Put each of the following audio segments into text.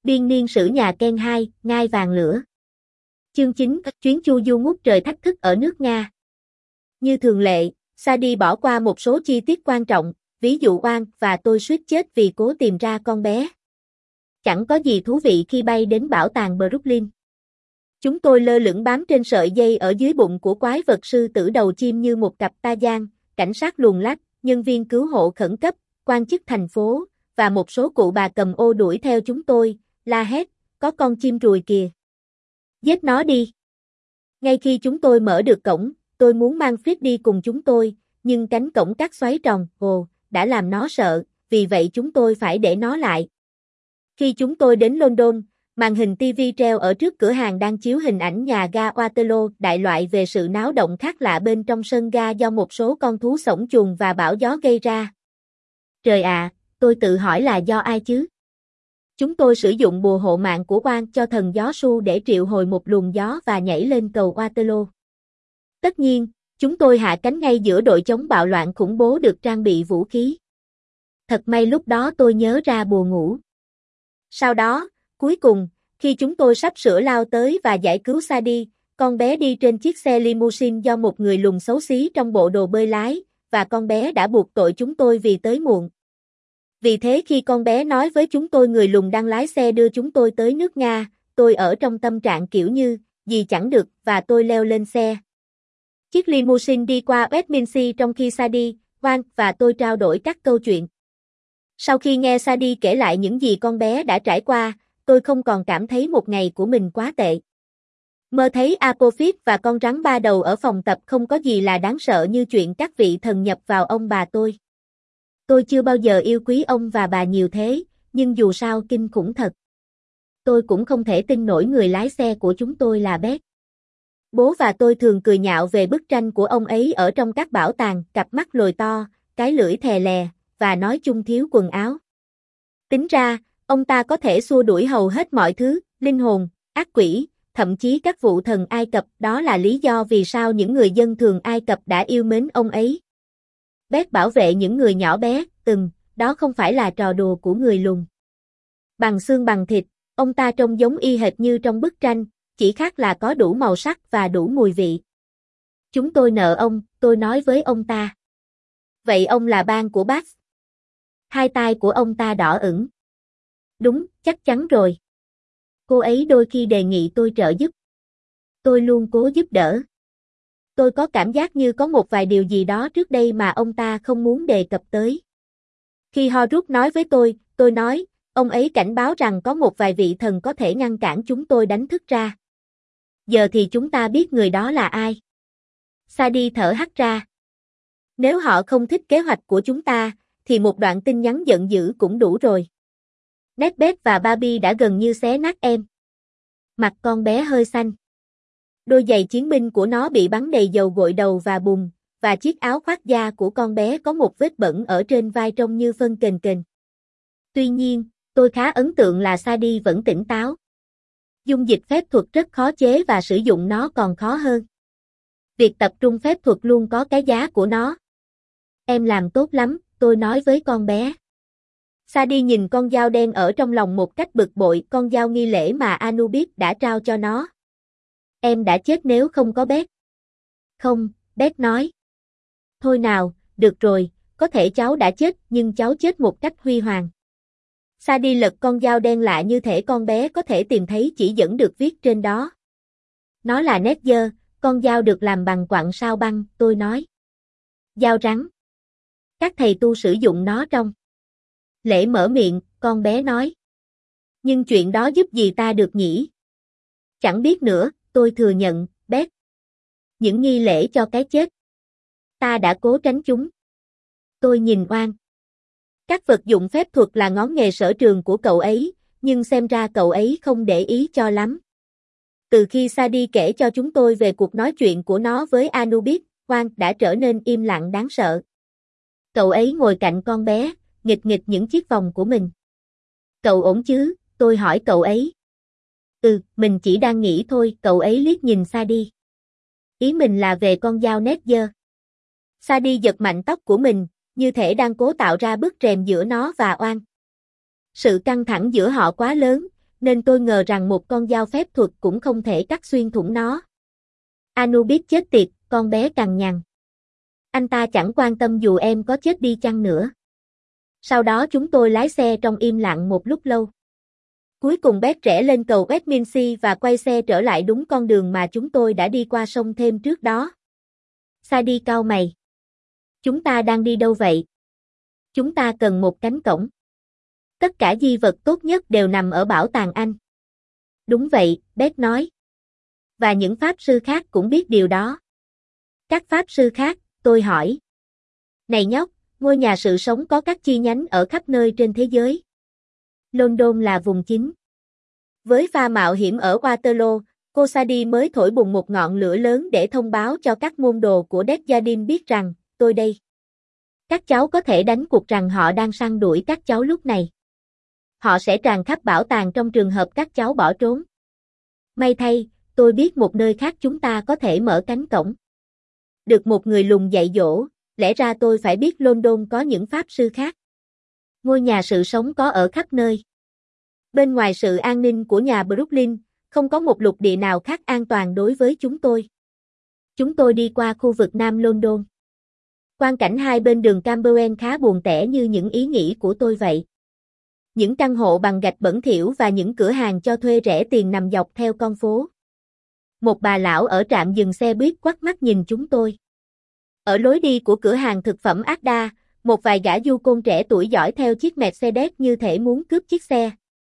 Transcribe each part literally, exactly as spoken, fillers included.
Biên niên sử nhà Ken hai, ngai vàng lửa. Chương chín, chuyến chu du ngút trời thách thức ở nước Nga. Như thường lệ, Sadie bỏ qua một số chi tiết quan trọng, ví dụ Oan và tôi suýt chết vì cố tìm ra con bé. Chẳng có gì thú vị khi bay đến bảo tàng Brooklyn. Chúng tôi lơ lửng bám trên sợi dây ở dưới bụng của quái vật sư tử đầu chim như một cặp ta giang, cảnh sát luồn lách, nhân viên cứu hộ khẩn cấp, quan chức thành phố, và một số cụ bà cầm ô đuổi theo chúng tôi, la hét, có con chim ruồi kìa. Giết nó đi. Ngay khi chúng tôi mở được cổng, tôi muốn mang Fritz đi cùng chúng tôi, nhưng cánh cổng cắt xoáy tròn, ồ, đã làm nó sợ, vì vậy chúng tôi phải để nó lại. Khi chúng tôi đến London, màn hình ti vi treo ở trước cửa hàng đang chiếu hình ảnh nhà ga Waterloo đại loại về sự náo động khác lạ bên trong sân ga do một số con thú xổng chuồng và bão gió gây ra. Trời ạ, tôi tự hỏi là do ai chứ? Chúng tôi sử dụng bùa hộ mạng của Oan cho thần gió su để triệu hồi một luồng gió và nhảy lên cầu Waterloo. Tất nhiên, chúng tôi hạ cánh ngay giữa đội chống bạo loạn khủng bố được trang bị vũ khí. Thật may lúc đó tôi nhớ ra bùa ngủ. Sau đó, cuối cùng, khi chúng tôi sắp sửa lao tới và giải cứu Sadie, con bé đi trên chiếc xe limousine do một người lùn xấu xí trong bộ đồ bơi lái, và con bé đã buộc tội chúng tôi vì tới muộn. Vì thế khi con bé nói với chúng tôi người lùn đang lái xe đưa chúng tôi tới nước Nga, tôi ở trong tâm trạng kiểu như, gì chẳng được, và tôi leo lên xe. Chiếc limousine đi qua Westminster trong khi Sadie, Oan và tôi trao đổi các câu chuyện. Sau khi nghe Sadie kể lại những gì con bé đã trải qua, tôi không còn cảm thấy một ngày của mình quá tệ. Mơ thấy Apophis và con rắn ba đầu ở phòng tập không có gì là đáng sợ như chuyện các vị thần nhập vào ông bà tôi. Tôi chưa bao giờ yêu quý ông và bà nhiều thế, nhưng dù sao kinh khủng thật. Tôi cũng không thể tin nổi người lái xe của chúng tôi là Beth. Bố và tôi thường cười nhạo về bức tranh của ông ấy ở trong các bảo tàng, cặp mắt lồi to, cái lưỡi thè lè, và nói chung thiếu quần áo. Tính ra, ông ta có thể xua đuổi hầu hết mọi thứ, linh hồn, ác quỷ, thậm chí các vụ thần Ai Cập, đó là lý do vì sao những người dân thường Ai Cập đã yêu mến ông ấy. Beth bảo vệ những người nhỏ bé, từng, đó không phải là trò đùa của người lùn. Bằng xương bằng thịt, ông ta trông giống y hệt như trong bức tranh, chỉ khác là có đủ màu sắc và đủ mùi vị. Chúng tôi nợ ông, tôi nói với ông ta. Vậy ông là ban của Bax? Hai tai của ông ta đỏ ửng. Đúng, chắc chắn rồi. Cô ấy đôi khi đề nghị tôi trợ giúp. Tôi luôn cố giúp đỡ. Tôi có cảm giác như có một vài điều gì đó trước đây mà ông ta không muốn đề cập tới. Khi Horrocks nói với tôi, tôi nói, ông ấy cảnh báo rằng có một vài vị thần có thể ngăn cản chúng tôi đánh thức ra. Giờ thì chúng ta biết người đó là ai. Sadie thở hắt ra. Nếu họ không thích kế hoạch của chúng ta, thì một đoạn tin nhắn giận dữ cũng đủ rồi. Necbeth và Barbie đã gần như xé nát em. Mặt con bé hơi xanh. Đôi giày chiến binh của nó bị bắn đầy dầu gội đầu và bùn, và chiếc áo khoác da của con bé có một vết bẩn ở trên vai trông như phân kềnh kềnh. Tuy nhiên, tôi khá ấn tượng là Sadie vẫn tỉnh táo. Dung dịch phép thuật rất khó chế và sử dụng nó còn khó hơn. Việc tập trung phép thuật luôn có cái giá của nó. Em làm tốt lắm, tôi nói với con bé. Sadie nhìn con dao đen ở trong lòng một cách bực bội, con dao nghi lễ mà Anubis đã trao cho nó. Em đã chết nếu không có Beth. Không, Beth nói. Thôi nào, được rồi, có thể cháu đã chết nhưng cháu chết một cách huy hoàng. Sadie lật con dao đen lạ như thể con bé có thể tìm thấy chỉ dẫn được viết trên đó. Nó là Netzer, con dao được làm bằng quặng sao băng, tôi nói. Dao rắn. Các thầy tu sử dụng nó trong lễ mở miệng, con bé nói. Nhưng chuyện đó giúp gì ta được nhỉ? Chẳng biết nữa, tôi thừa nhận, Beth. Những nghi lễ cho cái chết. Ta đã cố tránh chúng. Tôi nhìn Oan. Các vật dụng phép thuật là ngón nghề sở trường của cậu ấy, nhưng xem ra cậu ấy không để ý cho lắm. Từ khi Sadie kể cho chúng tôi về cuộc nói chuyện của nó với Anubis, Oan đã trở nên im lặng đáng sợ. Cậu ấy ngồi cạnh con bé, nghịch nghịch những chiếc vòng của mình. Cậu ổn chứ? Tôi hỏi cậu ấy. Ừ, mình chỉ đang nghĩ thôi, cậu ấy liếc nhìn Sadie. Ý mình là về con dao Netzer. Sadie giật mạnh tóc của mình, như thể đang cố tạo ra bức rèm giữa nó và Oan. Sự căng thẳng giữa họ quá lớn, nên tôi ngờ rằng một con dao phép thuật cũng không thể cắt xuyên thủng nó. Anubis chết tiệt, con bé cằn nhằn. Anh ta chẳng quan tâm dù em có chết đi chăng nữa. Sau đó chúng tôi lái xe trong im lặng một lúc lâu. Cuối cùng Beth rẽ lên cầu Westminster và quay xe trở lại đúng con đường mà chúng tôi đã đi qua sông thêm trước đó. Sadie cau mày. Chúng ta đang đi đâu vậy? Chúng ta cần một cánh cổng. Tất cả di vật tốt nhất đều nằm ở bảo tàng Anh. Đúng vậy, Beth nói. Và những pháp sư khác cũng biết điều đó. Các pháp sư khác, tôi hỏi. Này nhóc, ngôi nhà sự sống có các chi nhánh ở khắp nơi trên thế giới. London là vùng chính. Với pha mạo hiểm ở Waterloo, cô Sadie mới thổi bùng một ngọn lửa lớn để thông báo cho các môn đồ của Desjardins biết rằng, tôi đây. Các cháu có thể đánh cuộc rằng họ đang săn đuổi các cháu lúc này. Họ sẽ tràn khắp bảo tàng trong trường hợp các cháu bỏ trốn. May thay, tôi biết một nơi khác chúng ta có thể mở cánh cổng. Được một người lùn dạy dỗ, lẽ ra tôi phải biết London có những pháp sư khác. Ngôi nhà sự sống có ở khắp nơi. Bên ngoài sự an ninh của nhà Brooklyn, không có một lục địa nào khác an toàn đối với chúng tôi. Chúng tôi đi qua khu vực Nam London. Quang cảnh hai bên đường Camberwell khá buồn tẻ như những ý nghĩ của tôi vậy. Những căn hộ bằng gạch bẩn thỉu và những cửa hàng cho thuê rẻ tiền nằm dọc theo con phố. Một bà lão ở trạm dừng xe buýt quắt mắt nhìn chúng tôi. Ở lối đi của cửa hàng thực phẩm Asda, một vài gã du côn trẻ tuổi dõi theo chiếc Mercedes như thể muốn cướp chiếc xe.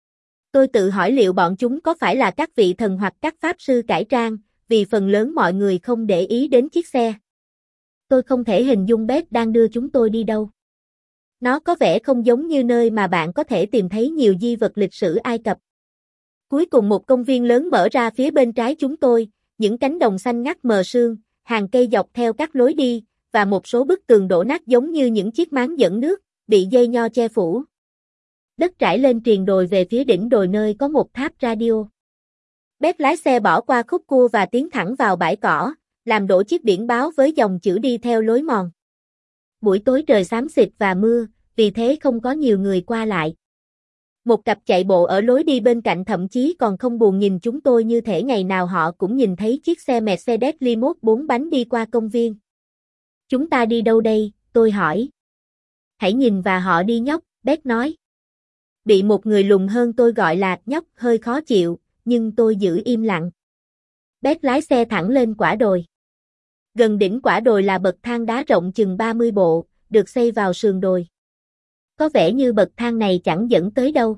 Tôi tự hỏi liệu bọn chúng có phải là các vị thần hoặc các pháp sư cải trang, vì phần lớn mọi người không để ý đến chiếc xe. Tôi không thể hình dung Beth đang đưa chúng tôi đi đâu. Nó có vẻ không giống như nơi mà bạn có thể tìm thấy nhiều di vật lịch sử Ai Cập. Cuối cùng một công viên lớn mở ra phía bên trái chúng tôi, những cánh đồng xanh ngắt mờ sương, hàng cây dọc theo các lối đi, và một số bức tường đổ nát giống như những chiếc máng dẫn nước, bị dây nho che phủ. Đất trải lên triền đồi về phía đỉnh đồi nơi có một tháp radio. Beth lái xe bỏ qua khúc cua và tiến thẳng vào bãi cỏ, làm đổ chiếc biển báo với dòng chữ đi theo lối mòn. Buổi tối trời xám xịt và mưa, vì thế không có nhiều người qua lại. Một cặp chạy bộ ở lối đi bên cạnh thậm chí còn không buồn nhìn chúng tôi như thể ngày nào họ cũng nhìn thấy chiếc xe Mercedes Limousine bốn bánh đi qua công viên. Chúng ta đi đâu đây, tôi hỏi. Hãy nhìn và họ đi nhóc, Beth nói. Bị một người lùn hơn tôi gọi là nhóc hơi khó chịu, nhưng tôi giữ im lặng. Beth lái xe thẳng lên quả đồi. Gần đỉnh quả đồi là bậc thang đá rộng chừng ba mươi bộ, được xây vào sườn đồi. Có vẻ như bậc thang này chẳng dẫn tới đâu.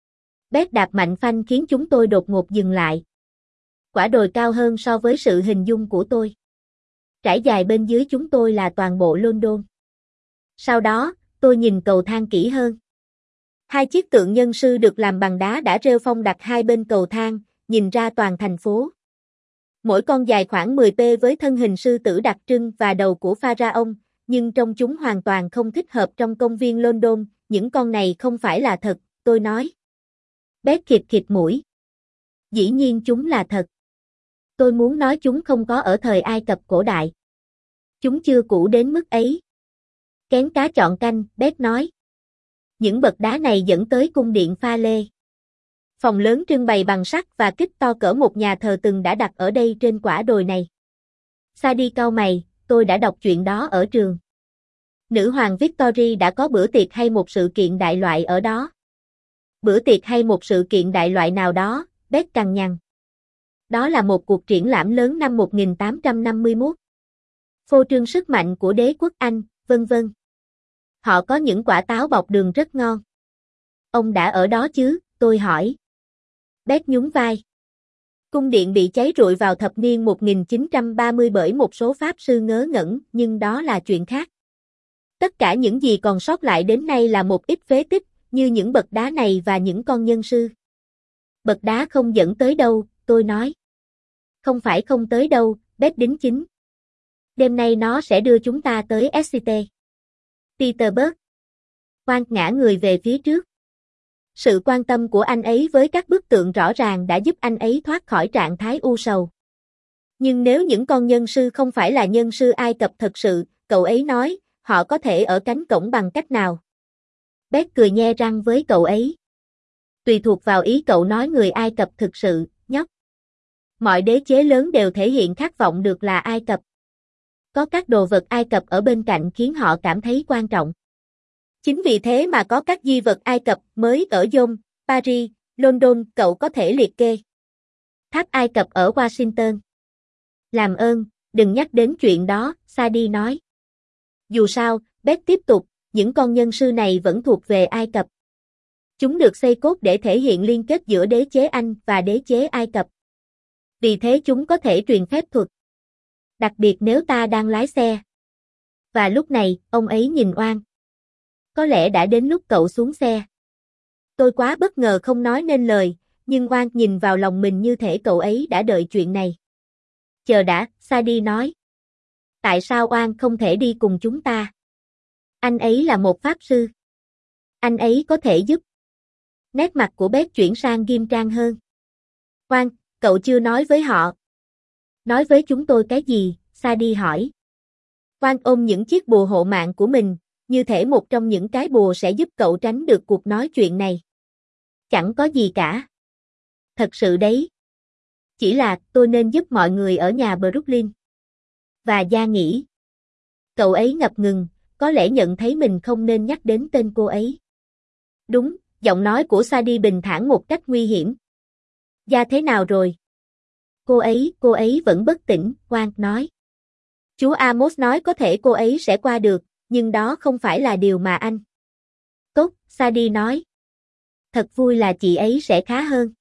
Beth đạp mạnh phanh khiến chúng tôi đột ngột dừng lại. Quả đồi cao hơn so với sự hình dung của tôi. Trải dài bên dưới chúng tôi là toàn bộ London. Sau đó, tôi nhìn cầu thang kỹ hơn. Hai chiếc tượng nhân sư được làm bằng đá đã rêu phong đặt hai bên cầu thang, nhìn ra toàn thành phố. Mỗi con dài khoảng mười feet với thân hình sư tử đặc trưng và đầu của pharaoh, nhưng trông chúng hoàn toàn không thích hợp trong công viên London, những con này không phải là thật, tôi nói. Beth khịt khịt mũi. Dĩ nhiên chúng là thật. Tôi muốn nói chúng không có ở thời Ai Cập cổ đại. Chúng chưa cũ đến mức ấy. Kén cá chọn canh, Beth nói. Những bậc đá này dẫn tới cung điện pha lê. Phòng lớn trưng bày bằng sắt và kích to cỡ một nhà thờ từng đã đặt ở đây trên quả đồi này. Sadie cau mày, tôi đã đọc chuyện đó ở trường. Nữ hoàng Victoria đã có bữa tiệc hay một sự kiện đại loại ở đó. Bữa tiệc hay một sự kiện đại loại nào đó, Beth cằn nhằn. Đó là một cuộc triển lãm lớn năm một nghìn tám trăm năm mươi mốt. Phô trương sức mạnh của đế quốc Anh, vân vân. Họ có những quả táo bọc đường rất ngon. Ông đã ở đó chứ, tôi hỏi. Beth nhún vai. Cung điện bị cháy rụi vào thập niên một nghìn chín trăm ba mươi bởi một số pháp sư ngớ ngẩn, nhưng đó là chuyện khác. Tất cả những gì còn sót lại đến nay là một ít phế tích, như những bậc đá này và những con nhân sư. Bậc đá không dẫn tới đâu, tôi nói. Không phải không tới đâu, Beth đính chính. Đêm nay nó sẽ đưa chúng ta tới Exeter. Petersburg. Quang ngã người về phía trước. Sự quan tâm của anh ấy với các bức tượng rõ ràng đã giúp anh ấy thoát khỏi trạng thái u sầu. Nhưng nếu những con nhân sư không phải là nhân sư Ai Cập thật sự, cậu ấy nói, họ có thể ở cánh cổng bằng cách nào? Beth cười nhe răng với cậu ấy. Tùy thuộc vào ý cậu nói người Ai Cập thực sự, nhóc. Mọi đế chế lớn đều thể hiện khát vọng được là Ai Cập. Có các đồ vật Ai Cập ở bên cạnh khiến họ cảm thấy quan trọng. Chính vì thế mà có các di vật Ai Cập mới ở Dome, Paris, London, cậu có thể liệt kê. Tháp Ai Cập ở Washington. Làm ơn, đừng nhắc đến chuyện đó, Sadie nói. Dù sao, Beth tiếp tục, những con nhân sư này vẫn thuộc về Ai Cập. Chúng được xây cốt để thể hiện liên kết giữa đế chế Anh và đế chế Ai Cập. Vì thế chúng có thể truyền phép thuật. Đặc biệt nếu ta đang lái xe. Và lúc này, ông ấy nhìn Oan. Có lẽ đã đến lúc cậu xuống xe. Tôi quá bất ngờ không nói nên lời, nhưng Oan nhìn vào lòng mình như thể cậu ấy đã đợi chuyện này. Chờ đã, Sadie nói. Tại sao Oan không thể đi cùng chúng ta? Anh ấy là một pháp sư. Anh ấy có thể giúp. Nét mặt của Beth chuyển sang nghiêm trang hơn. Oan, cậu chưa nói với họ. Nói với chúng tôi cái gì? Sadie hỏi. Oan ôm những chiếc bùa hộ mạng của mình, như thể một trong những cái bùa sẽ giúp cậu tránh được cuộc nói chuyện này. Chẳng có gì cả. Thật sự đấy. Chỉ là tôi nên giúp mọi người ở nhà Brooklyn. Và Gia nghĩ. Cậu ấy ngập ngừng, có lẽ nhận thấy mình không nên nhắc đến tên cô ấy. Đúng, giọng nói của Sadie bình thản một cách nguy hiểm. Gia thế nào rồi? Cô ấy, cô ấy vẫn bất tỉnh, Oan nói. Chú Amos nói có thể cô ấy sẽ qua được, nhưng đó không phải là điều mà anh. Tốt, Sadie nói. Thật vui là chị ấy sẽ khá hơn.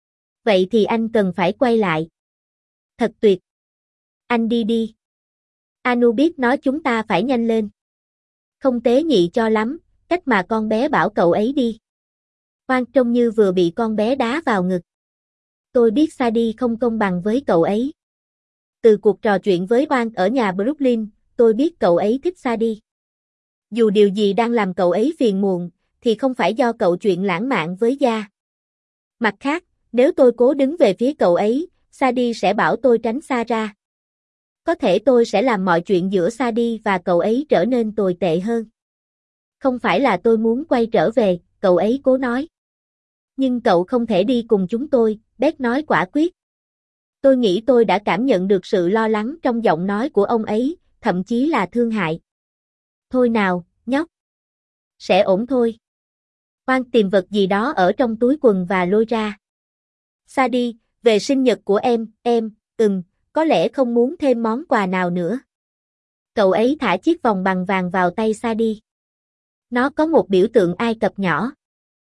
Vậy thì anh cần phải quay lại. Thật tuyệt. Anh đi đi. Anubis nói chúng ta phải nhanh lên. Không tế nhị cho lắm, cách mà con bé bảo cậu ấy đi. Oan trông như vừa bị con bé đá vào ngực. Tôi biết Sadie không công bằng với cậu ấy. Từ cuộc trò chuyện với Oan ở nhà Brooklyn, tôi biết cậu ấy thích Sadie. Dù điều gì đang làm cậu ấy phiền muộn, thì không phải do cậu chuyện lãng mạn với Gia. Mặt khác, nếu tôi cố đứng về phía cậu ấy, Sadie sẽ bảo tôi tránh xa ra. Có thể tôi sẽ làm mọi chuyện giữa Sadie và cậu ấy trở nên tồi tệ hơn. Không phải là tôi muốn quay trở về, cậu ấy cố nói. Nhưng cậu không thể đi cùng chúng tôi, Beth nói quả quyết. Tôi nghĩ tôi đã cảm nhận được sự lo lắng trong giọng nói của ông ấy, thậm chí là thương hại. Thôi nào, nhóc. Sẽ ổn thôi. Oan tìm vật gì đó ở trong túi quần và lôi ra. Sadie, về sinh nhật của em, em, ừm, có lẽ không muốn thêm món quà nào nữa. Cậu ấy thả chiếc vòng bằng vàng vào tay Sadie. Nó có một biểu tượng Ai Cập nhỏ.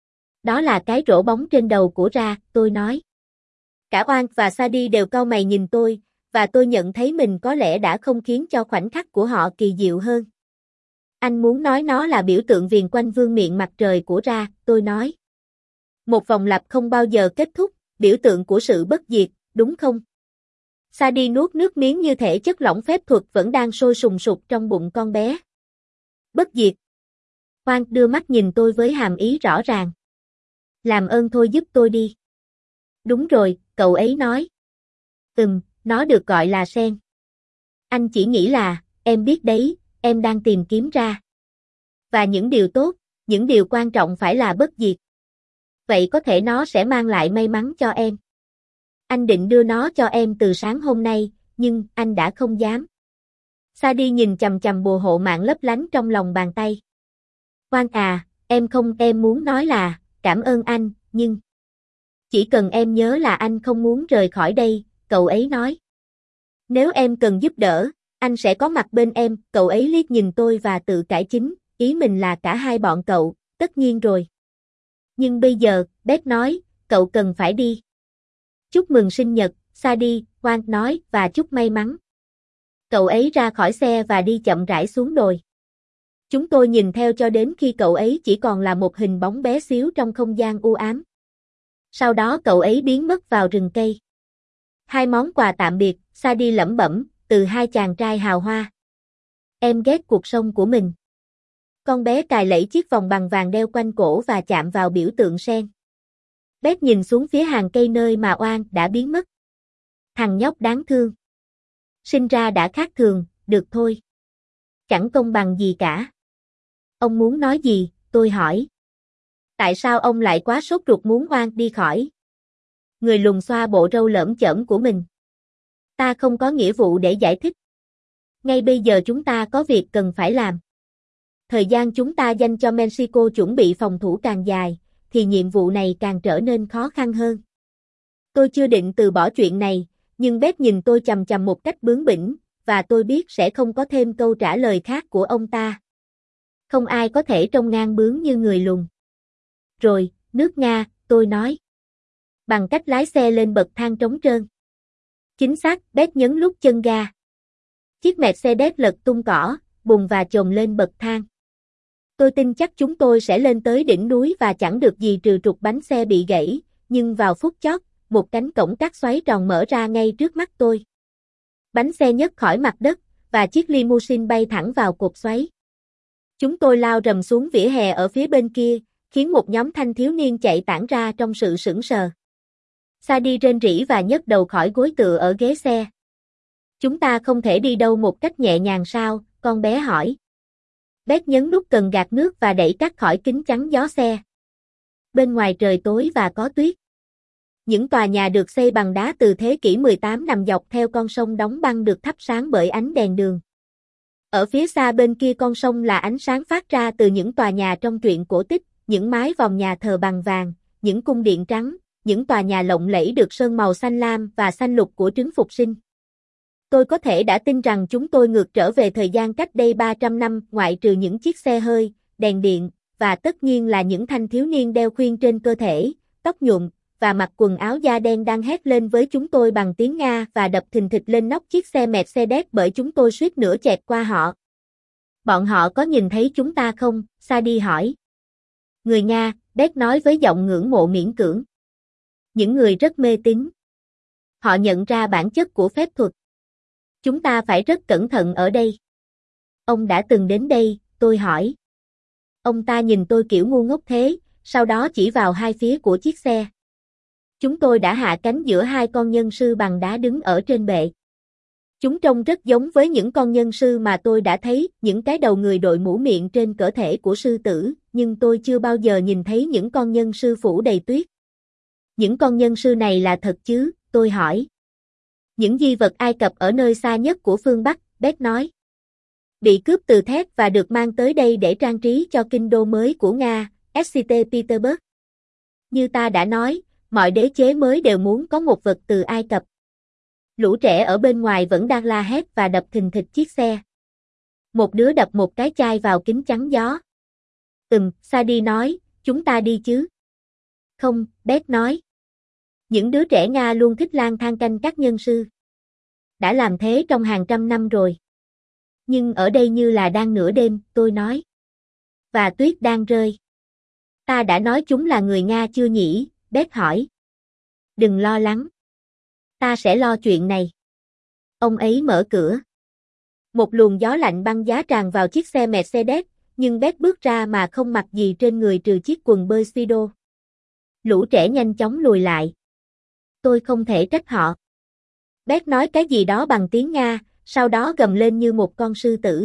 Đó là cái rổ bóng trên đầu của Ra, tôi nói. Cả Oan và Sadie đều cau mày nhìn tôi, và tôi nhận thấy mình có lẽ đã không khiến cho khoảnh khắc của họ kỳ diệu hơn. Anh muốn nói nó là biểu tượng viền quanh vương miện mặt trời của Ra, tôi nói. Một vòng lặp không bao giờ kết thúc, biểu tượng của sự bất diệt, đúng không? Sadie nuốt nước miếng như thể chất lỏng phép thuật vẫn đang sôi sùng sục trong bụng con bé. Bất diệt. Oan đưa mắt nhìn tôi với hàm ý rõ ràng. Làm ơn thôi giúp tôi đi. Đúng rồi, cậu ấy nói. Ừm, nó được gọi là sen. Anh chỉ nghĩ là, em biết đấy, em đang tìm kiếm Ra. Và những điều tốt, những điều quan trọng phải là bất diệt. Vậy có thể nó sẽ mang lại may mắn cho em. Anh định đưa nó cho em từ sáng hôm nay, nhưng anh đã không dám. Sadie nhìn chằm chằm bùa hộ mạng lấp lánh trong lòng bàn tay. Oan à, em không em muốn nói là, cảm ơn anh, nhưng... Chỉ cần em nhớ là anh không muốn rời khỏi đây, cậu ấy nói. Nếu em cần giúp đỡ, anh sẽ có mặt bên em, cậu ấy liếc nhìn tôi và tự cải chính, ý mình là cả hai bọn cậu, tất nhiên rồi. Nhưng bây giờ, Beth nói, cậu cần phải đi. Chúc mừng sinh nhật, Sadie, Oan nói, và chúc may mắn. Cậu ấy ra khỏi xe và đi chậm rãi xuống đồi. Chúng tôi nhìn theo cho đến khi cậu ấy chỉ còn là một hình bóng bé xíu trong không gian u ám. Sau đó cậu ấy biến mất vào rừng cây. Hai món quà tạm biệt, Sadie lẩm bẩm, từ hai chàng trai hào hoa. Em ghét cuộc sống của mình. Con bé cài lẫy chiếc vòng bằng vàng đeo quanh cổ và chạm vào biểu tượng sen. Beth nhìn xuống phía hàng cây nơi mà Oan đã biến mất. Thằng nhóc đáng thương. Sinh ra đã khác thường, được thôi. Chẳng công bằng gì cả. Ông muốn nói gì, tôi hỏi. Tại sao ông lại quá sốt ruột muốn oan đi khỏi? Người lùn xoa bộ râu lởm chởm của mình. Ta không có nghĩa vụ để giải thích. Ngay bây giờ chúng ta có việc cần phải làm. Thời gian chúng ta dành cho Mexico chuẩn bị phòng thủ càng dài, thì nhiệm vụ này càng trở nên khó khăn hơn. Tôi chưa định từ bỏ chuyện này, nhưng Beth nhìn tôi chằm chằm một cách bướng bỉnh, và tôi biết sẽ không có thêm câu trả lời khác của ông ta. Không ai có thể trông ngang bướng như người lùn. Rồi, nước Nga, tôi nói. Bằng cách lái xe lên bậc thang trống trơn. Chính xác, Beth nhấn nút chân ga. Chiếc Mercedes lật tung cỏ, bùng và chồm lên bậc thang. Tôi tin chắc chúng tôi sẽ lên tới đỉnh núi và chẳng được gì trừ trục bánh xe bị gãy, nhưng vào phút chót, một cánh cổng cát xoáy tròn mở ra ngay trước mắt tôi. Bánh xe nhấc khỏi mặt đất, và chiếc limousine bay thẳng vào cột xoáy. Chúng tôi lao rầm xuống vỉa hè ở phía bên kia, khiến một nhóm thanh thiếu niên chạy tản ra trong sự sững sờ. Sadie rên rỉ và nhấc đầu khỏi gối tựa ở ghế xe. Chúng ta không thể đi đâu một cách nhẹ nhàng sao, con bé hỏi. Beth nhấn nút cần gạt nước và đẩy cát khỏi kính chắn gió xe. Bên ngoài trời tối và có tuyết. Những tòa nhà được xây bằng đá từ thế kỷ mười tám nằm dọc theo con sông đóng băng được thắp sáng bởi ánh đèn đường. Ở phía xa bên kia con sông là ánh sáng phát ra từ những tòa nhà trong truyện cổ tích, những mái vòm nhà thờ bằng vàng, những cung điện trắng, những tòa nhà lộng lẫy được sơn màu xanh lam và xanh lục của trứng phục sinh. Tôi có thể đã tin rằng chúng tôi ngược trở về thời gian cách đây ba trăm năm, ngoại trừ những chiếc xe hơi, đèn điện, và tất nhiên là những thanh thiếu niên đeo khuyên trên cơ thể, tóc nhuộm, và mặc quần áo da đen đang hét lên với chúng tôi bằng tiếng Nga và đập thình thịch lên nóc chiếc xe Mercedes bởi chúng tôi suýt nữa chẹt qua họ. Bọn họ có nhìn thấy chúng ta không? Sadie hỏi. Người Nga, Beth nói với giọng ngưỡng mộ miễn cưỡng. Những người rất mê tín. Họ nhận ra bản chất của phép thuật. Chúng ta phải rất cẩn thận ở đây. Ông đã từng đến đây, tôi hỏi. Ông ta nhìn tôi kiểu ngu ngốc thế, sau đó chỉ vào hai phía của chiếc xe. Chúng tôi đã hạ cánh giữa hai con nhân sư bằng đá đứng ở trên bệ. Chúng trông rất giống với những con nhân sư mà tôi đã thấy, những cái đầu người đội mũ miệng trên cơ thể của sư tử, nhưng tôi chưa bao giờ nhìn thấy những con nhân sư phủ đầy tuyết. Những con nhân sư này là thật chứ, tôi hỏi. Những di vật Ai Cập ở nơi xa nhất của phương Bắc, Beth nói. Bị cướp từ Thét và được mang tới đây để trang trí cho kinh đô mới của Nga, Saint Petersburg. Như ta đã nói, mọi đế chế mới đều muốn có một vật từ Ai Cập. Lũ trẻ ở bên ngoài vẫn đang la hét và đập thình thịch chiếc xe. Một đứa đập một cái chai vào kính chắn gió. Ừm, Sadie nói, chúng ta đi chứ? Không, Beth nói. Những đứa trẻ Nga luôn thích lang thang canh các nhân sư. Đã làm thế trong hàng trăm năm rồi. Nhưng ở đây như là đang nửa đêm, tôi nói. Và tuyết đang rơi. Ta đã nói chúng là người Nga chưa nhỉ? Beth hỏi. Đừng lo lắng. Ta sẽ lo chuyện này. Ông ấy mở cửa. Một luồng gió lạnh băng giá tràn vào chiếc xe Mercedes, nhưng Beth bước ra mà không mặc gì trên người trừ chiếc quần bơi Speedo. Lũ trẻ nhanh chóng lùi lại. Tôi không thể trách họ. Beth nói cái gì đó bằng tiếng Nga, sau đó gầm lên như một con sư tử.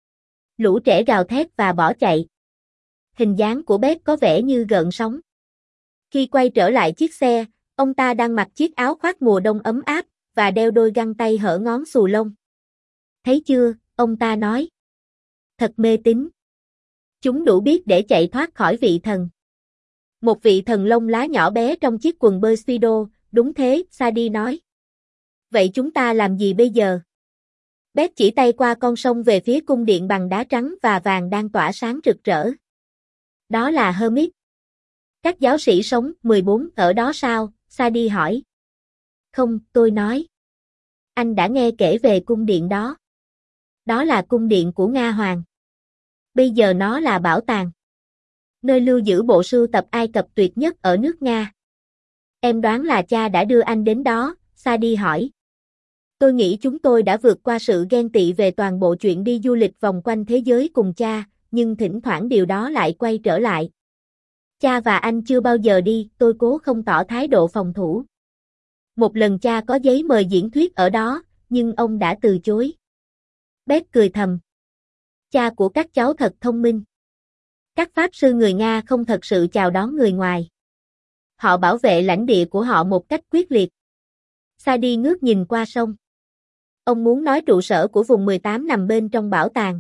Lũ trẻ gào thét và bỏ chạy. Hình dáng của Beth có vẻ như gợn sóng. Khi quay trở lại chiếc xe, ông ta đang mặc chiếc áo khoác mùa đông ấm áp, và đeo đôi găng tay hở ngón xù lông. Thấy chưa, ông ta nói. Thật mê tín. Chúng đủ biết để chạy thoát khỏi vị thần. Một vị thần lông lá nhỏ bé trong chiếc quần bơi Speedo, đúng thế, Sadie nói. Vậy chúng ta làm gì bây giờ? Beth chỉ tay qua con sông về phía cung điện bằng đá trắng và vàng đang tỏa sáng rực rỡ. Đó là Hermit. Các giáo sĩ sống mười bốn ở đó sao? Sadie hỏi. Không, tôi nói. Anh đã nghe kể về cung điện đó. Đó là cung điện của Nga Hoàng. Bây giờ nó là bảo tàng. Nơi lưu giữ bộ sưu tập Ai Cập tuyệt nhất ở nước Nga. Em đoán là cha đã đưa anh đến đó, Sadie hỏi. Tôi nghĩ chúng tôi đã vượt qua sự ghen tị về toàn bộ chuyện đi du lịch vòng quanh thế giới cùng cha, nhưng thỉnh thoảng điều đó lại quay trở lại. Cha và anh chưa bao giờ đi, tôi cố không tỏ thái độ phòng thủ. Một lần cha có giấy mời diễn thuyết ở đó, nhưng ông đã từ chối. Beth cười thầm. Cha của các cháu thật thông minh. Các pháp sư người Nga không thật sự chào đón người ngoài. Họ bảo vệ lãnh địa của họ một cách quyết liệt. Sadie ngước nhìn qua sông. Ông muốn nói trụ sở của vùng mười tám nằm bên trong bảo tàng.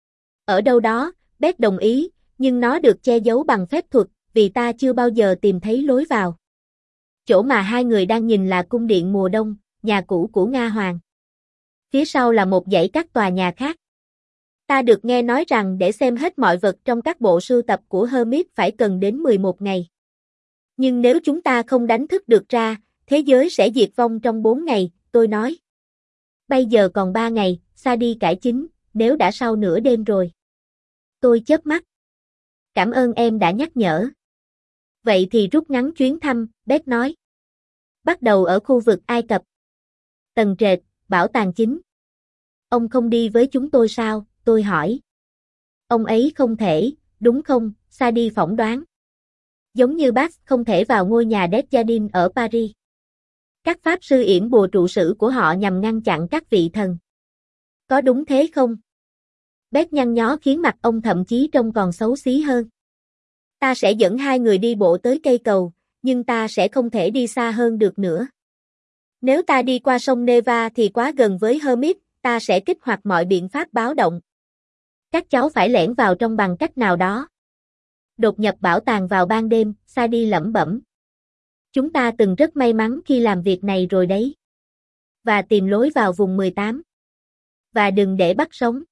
Ở đâu đó, Beth đồng ý, nhưng nó được che giấu bằng phép thuật, vì ta chưa bao giờ tìm thấy lối vào. Chỗ mà hai người đang nhìn là cung điện mùa đông, nhà cũ của Nga Hoàng. Phía sau là một dãy các tòa nhà khác. Ta được nghe nói rằng để xem hết mọi vật trong các bộ sưu tập của Hermit phải cần đến mười một ngày. Nhưng nếu chúng ta không đánh thức được ra, thế giới sẽ diệt vong trong bốn ngày, tôi nói. Bây giờ còn ba ngày, Sadie cải chính, nếu đã sau nửa đêm rồi. Tôi chớp mắt. Cảm ơn em đã nhắc nhở. Vậy thì rút ngắn chuyến thăm, Beth nói. Bắt đầu ở khu vực Ai Cập. Tầng trệt, bảo tàng chính. Ông không đi với chúng tôi sao, tôi hỏi. Ông ấy không thể, đúng không, Sadie phỏng đoán. Giống như Bax không thể vào ngôi nhà Desjardins ở Paris. Các pháp sư yểm bùa trụ sử của họ nhằm ngăn chặn các vị thần. Có đúng thế không? Beth nhăn nhó khiến mặt ông thậm chí trông còn xấu xí hơn. Ta sẽ dẫn hai người đi bộ tới cây cầu, nhưng ta sẽ không thể đi xa hơn được nữa. Nếu ta đi qua sông Neva thì quá gần với Hermit, ta sẽ kích hoạt mọi biện pháp báo động. Các cháu phải lẻn vào trong bằng cách nào đó. Đột nhập bảo tàng vào ban đêm, Sadie lẩm bẩm. Chúng ta từng rất may mắn khi làm việc này rồi đấy. Và tìm lối vào vùng mười tám. Và đừng để bắt sống.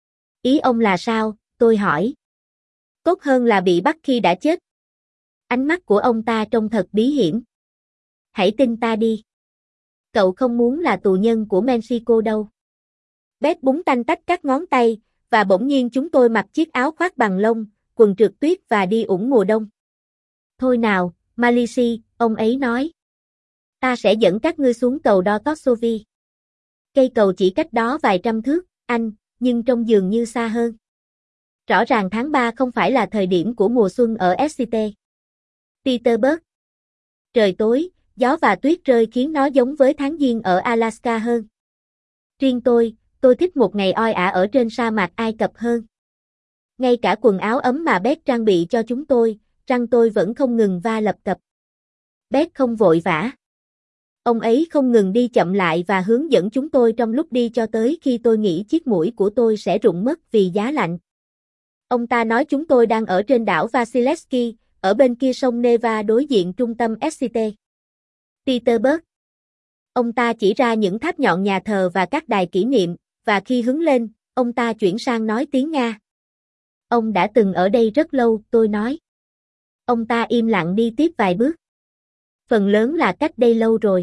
Ý ông là sao, tôi hỏi. Tốt hơn là bị bắt khi đã chết. Ánh mắt của ông ta trông thật bí hiểm. Hãy tin ta đi. Cậu không muốn là tù nhân của Mexico đâu. Beth búng tanh tách các ngón tay, và bỗng nhiên chúng tôi mặc chiếc áo khoác bằng lông, quần trượt tuyết và đi ủng mùa đông. Thôi nào, Malici, ông ấy nói. Ta sẽ dẫn các ngươi xuống cầu đo Tosovi. Cây cầu chỉ cách đó vài trăm thước, anh, nhưng trông dường như xa hơn. Rõ ràng tháng ba không phải là thời điểm của mùa xuân ở ét xê tê. Petersburg. Trời tối, gió và tuyết rơi khiến nó giống với tháng giêng ở Alaska hơn. Riêng tôi, tôi thích một ngày oi ả ở trên sa mạc Ai Cập hơn. Ngay cả quần áo ấm mà Beth trang bị cho chúng tôi, răng tôi vẫn không ngừng va lập cập. Beth không vội vã. Ông ấy không ngừng đi chậm lại và hướng dẫn chúng tôi trong lúc đi cho tới khi tôi nghĩ chiếc mũi của tôi sẽ rụng mất vì giá lạnh. Ông ta nói chúng tôi đang ở trên đảo Vasilevsky, ở bên kia sông Neva đối diện trung tâm ét xê tê. Petersburg. Ông ta chỉ ra những tháp nhọn nhà thờ và các đài kỷ niệm, và khi hứng lên, ông ta chuyển sang nói tiếng Nga. Ông đã từng ở đây rất lâu, tôi nói. Ông ta im lặng đi tiếp vài bước. Phần lớn là cách đây lâu rồi.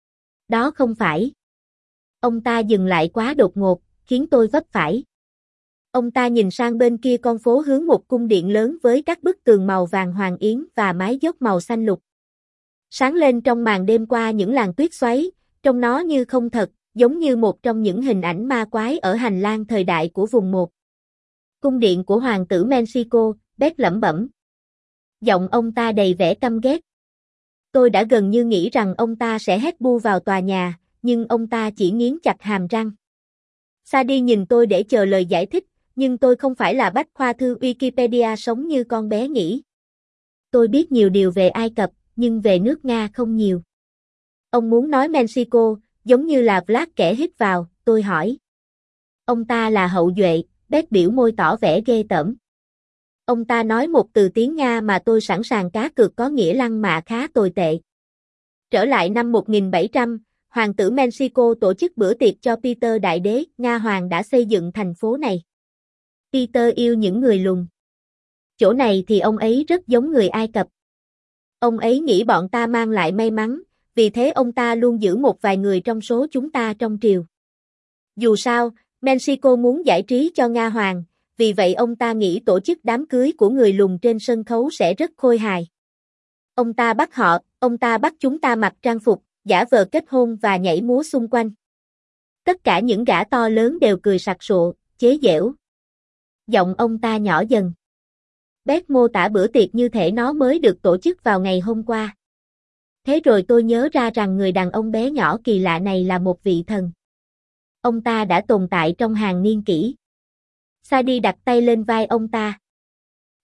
Đó không phải. Ông ta dừng lại quá đột ngột, khiến tôi vấp phải. Ông ta nhìn sang bên kia con phố hướng một cung điện lớn với các bức tường màu vàng hoàng yến và mái dốc màu xanh lục. Sáng lên trong màn đêm qua những làn tuyết xoáy, trông nó như không thật, giống như một trong những hình ảnh ma quái ở hành lang thời đại của vùng một. Cung điện của hoàng tử Mexico, Beth lẩm bẩm. Giọng ông ta đầy vẻ căm ghét. Tôi đã gần như nghĩ rằng ông ta sẽ hét bu vào tòa nhà, nhưng ông ta chỉ nghiến chặt hàm răng. Sadie nhìn tôi để chờ lời giải thích, nhưng tôi không phải là bách khoa thư Wikipedia sống như con bé nghĩ. Tôi biết nhiều điều về Ai Cập, nhưng về nước Nga không nhiều. Ông muốn nói Mexico, giống như là Vlad kẻ hít vào, tôi hỏi. Ông ta là hậu duệ, Beth biểu môi tỏ vẻ ghê tởm. Ông ta nói một từ tiếng Nga mà tôi sẵn sàng cá cược có nghĩa lăng mạ khá tồi tệ. Trở lại năm một nghìn bảy trăm, hoàng tử Mexico tổ chức bữa tiệc cho Peter Đại Đế, Nga Hoàng đã xây dựng thành phố này. Peter yêu những người lùn. Chỗ này thì ông ấy rất giống người Ai Cập. Ông ấy nghĩ bọn ta mang lại may mắn, vì thế ông ta luôn giữ một vài người trong số chúng ta trong triều. Dù sao, Mexico muốn giải trí cho Nga Hoàng, vì vậy ông ta nghĩ tổ chức đám cưới của người lùn trên sân khấu sẽ rất khôi hài. Ông ta bắt họ, ông ta bắt chúng ta mặc trang phục, giả vờ kết hôn và nhảy múa xung quanh. Tất cả những gã to lớn đều cười sặc sụa, chế giễu. Giọng ông ta nhỏ dần. Beth mô tả bữa tiệc như thể nó mới được tổ chức vào ngày hôm qua. Thế rồi tôi nhớ ra rằng người đàn ông bé nhỏ kỳ lạ này là một vị thần. Ông ta đã tồn tại trong hàng niên kỷ. Sadie đặt tay lên vai ông ta.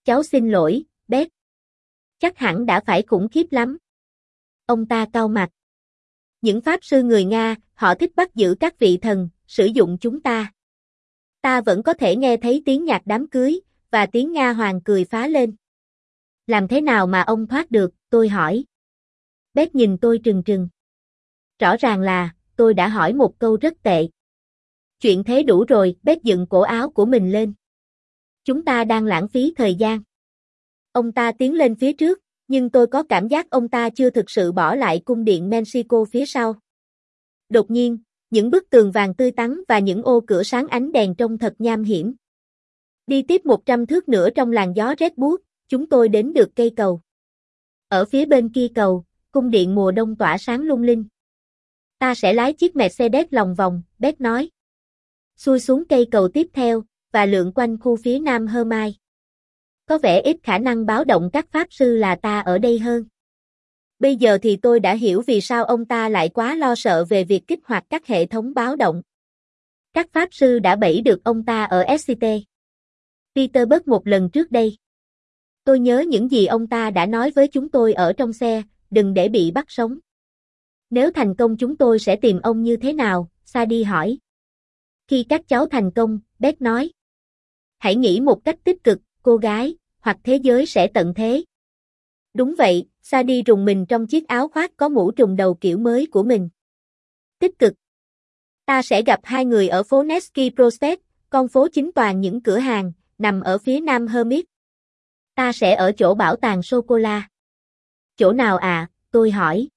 cháu xin lỗi, Beth. Chắc hẳn đã phải khủng khiếp lắm. Ông ta cau mặt. Những pháp sư người Nga, họ thích bắt giữ các vị thần, sử dụng chúng ta. Ta vẫn có thể nghe thấy tiếng nhạc đám cưới, và tiếng Nga hoàng cười phá lên. Làm thế nào mà ông thoát được, tôi hỏi. Beth nhìn tôi trừng trừng. Rõ ràng là, tôi đã hỏi một câu rất tệ. Chuyện thế đủ rồi, Beth dựng cổ áo của mình lên. Chúng ta đang lãng phí thời gian. Ông ta tiến lên phía trước, nhưng tôi có cảm giác ông ta chưa thực sự bỏ lại cung điện Mexico phía sau. Đột nhiên, những bức tường vàng tươi tắn và những ô cửa sáng ánh đèn trông thật nham hiểm. Đi tiếp một trăm thước nữa trong làn gió rét buốt, chúng tôi đến được cây cầu. Ở phía bên kia cầu, cung điện mùa đông tỏa sáng lung linh. Ta sẽ lái chiếc Mercedes lòng vòng, Beth nói. Xuôi xuống cây cầu tiếp theo, và lượn quanh khu phía nam Hermai. Có vẻ ít khả năng báo động các pháp sư là ta ở đây hơn. Bây giờ thì tôi đã hiểu vì sao ông ta lại quá lo sợ về việc kích hoạt các hệ thống báo động. Các pháp sư đã bẫy được ông ta ở ét xê tê Petersburg một lần trước đây. Tôi nhớ những gì ông ta đã nói với chúng tôi ở trong xe, đừng để bị bắt sống. Nếu thành công chúng tôi sẽ tìm ông như thế nào, Sadie hỏi. Khi các cháu thành công, Beth nói. Hãy nghĩ một cách tích cực, cô gái, hoặc thế giới sẽ tận thế. Đúng vậy, Sadie rùng mình trong chiếc áo khoác có mũ trùm đầu kiểu mới của mình. Tích cực. Ta sẽ gặp hai người ở phố Nevsky Prospect, con phố chính toàn những cửa hàng, nằm ở phía nam Hermit. Ta sẽ ở chỗ bảo tàng sô-cô-la. Chỗ nào à, tôi hỏi.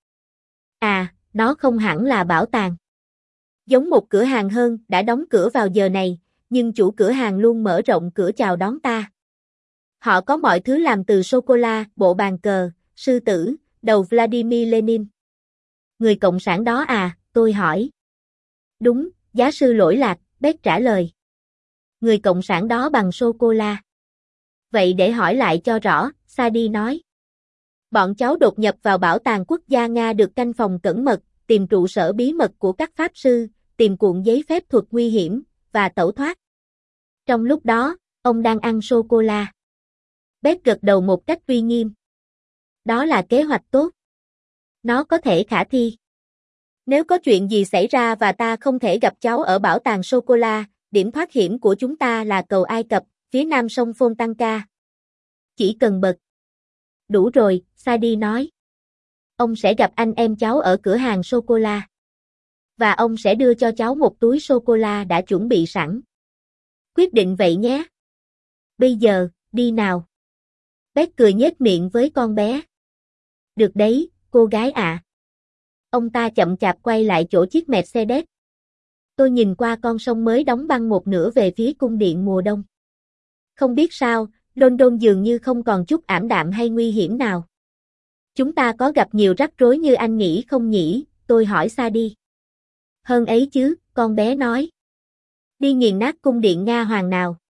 À, nó không hẳn là bảo tàng. Giống một cửa hàng hơn, đã đóng cửa vào giờ này, nhưng chủ cửa hàng luôn mở rộng cửa chào đón ta. Họ có mọi thứ làm từ sô-cô-la, bộ bàn cờ, sư tử, đầu Vladimir Lenin. Người cộng sản đó à, tôi hỏi. Đúng, giáo sư lỗi lạc, Beth trả lời. Người cộng sản đó bằng sô-cô-la. Vậy để hỏi lại cho rõ, Sadie nói. Bọn cháu đột nhập vào bảo tàng quốc gia Nga được canh phòng cẩn mật, tìm trụ sở bí mật của các pháp sư, tìm cuộn giấy phép thuật nguy hiểm, và tẩu thoát. Trong lúc đó, ông đang ăn sô-cô-la. Beth gật đầu một cách uy nghiêm. Đó là kế hoạch tốt. Nó có thể khả thi. Nếu có chuyện gì xảy ra và ta không thể gặp cháu ở bảo tàng sô-cô-la, điểm thoát hiểm của chúng ta là cầu Ai Cập, phía nam sông Fontanka. Chỉ cần bật. Đủ rồi, Sadie nói. Ông sẽ gặp anh em cháu ở cửa hàng sô-cô-la. Và ông sẽ đưa cho cháu một túi sô-cô-la đã chuẩn bị sẵn. Quyết định vậy nhé. Bây giờ, đi nào. Beth cười nhếch miệng với con bé. Được đấy, cô gái ạ. À. Ông ta chậm chạp quay lại chỗ chiếc Mercedes. Tôi nhìn qua con sông mới đóng băng một nửa về phía cung điện mùa đông. Không biết sao, London dường như không còn chút ảm đạm hay nguy hiểm nào. Chúng ta có gặp nhiều rắc rối như anh nghĩ không nhỉ, tôi hỏi Sadie. Hơn ấy chứ, con bé nói. Đi nghiền nát cung điện Nga hoàng nào.